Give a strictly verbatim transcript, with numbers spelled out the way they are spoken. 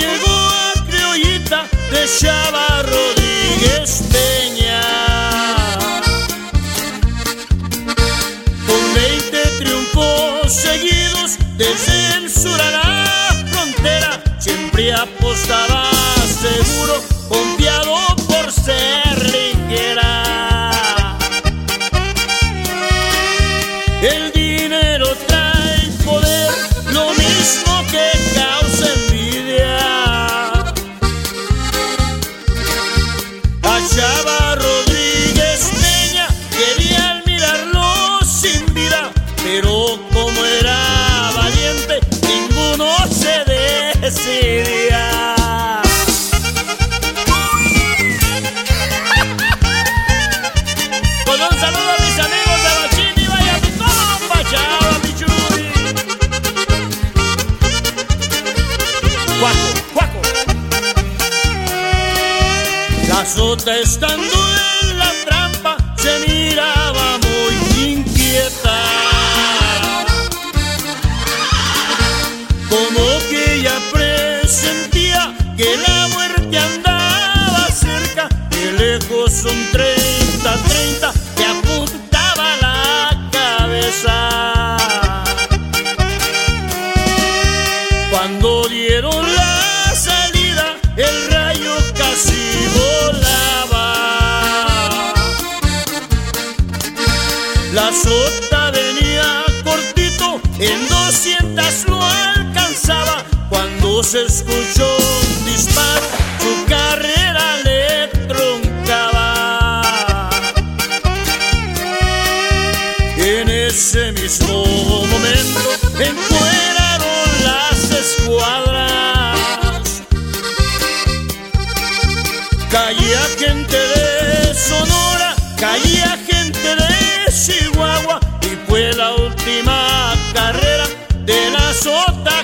llegó a Criollita de Chava Rodríguez Peña. Con veinte triunfos seguidos desde el sur a la frontera, siempre apostaba seguro, confiado por ser ligera. El dinero trae poder, lo mismo que causa envidia. A Chava Rodríguez Peña querían mirarlo sin vida, pero como era valiente, ninguno se decidía. Pues un saludo a mis amigos de Machín y vaya mi compa Chava Pichuri. Cuaco, cuaco. La sota estando en la trampa se miraba muy inquieta, como que ella presentía que la muerte andaba cerca. De lejos un treinta treinta que apuntaba la cabeza. Cuando dieron la salida, el rayo casi volaba. La sota venía cortito, en doscientas lo alcanzaba. Cuando se escuchó un disparo, su carrera le truncaba. En ese mismo momento encueraron las escuadras. Caía gente de Sonora, caía gente de Chihuahua, y fue la última carrera de la sota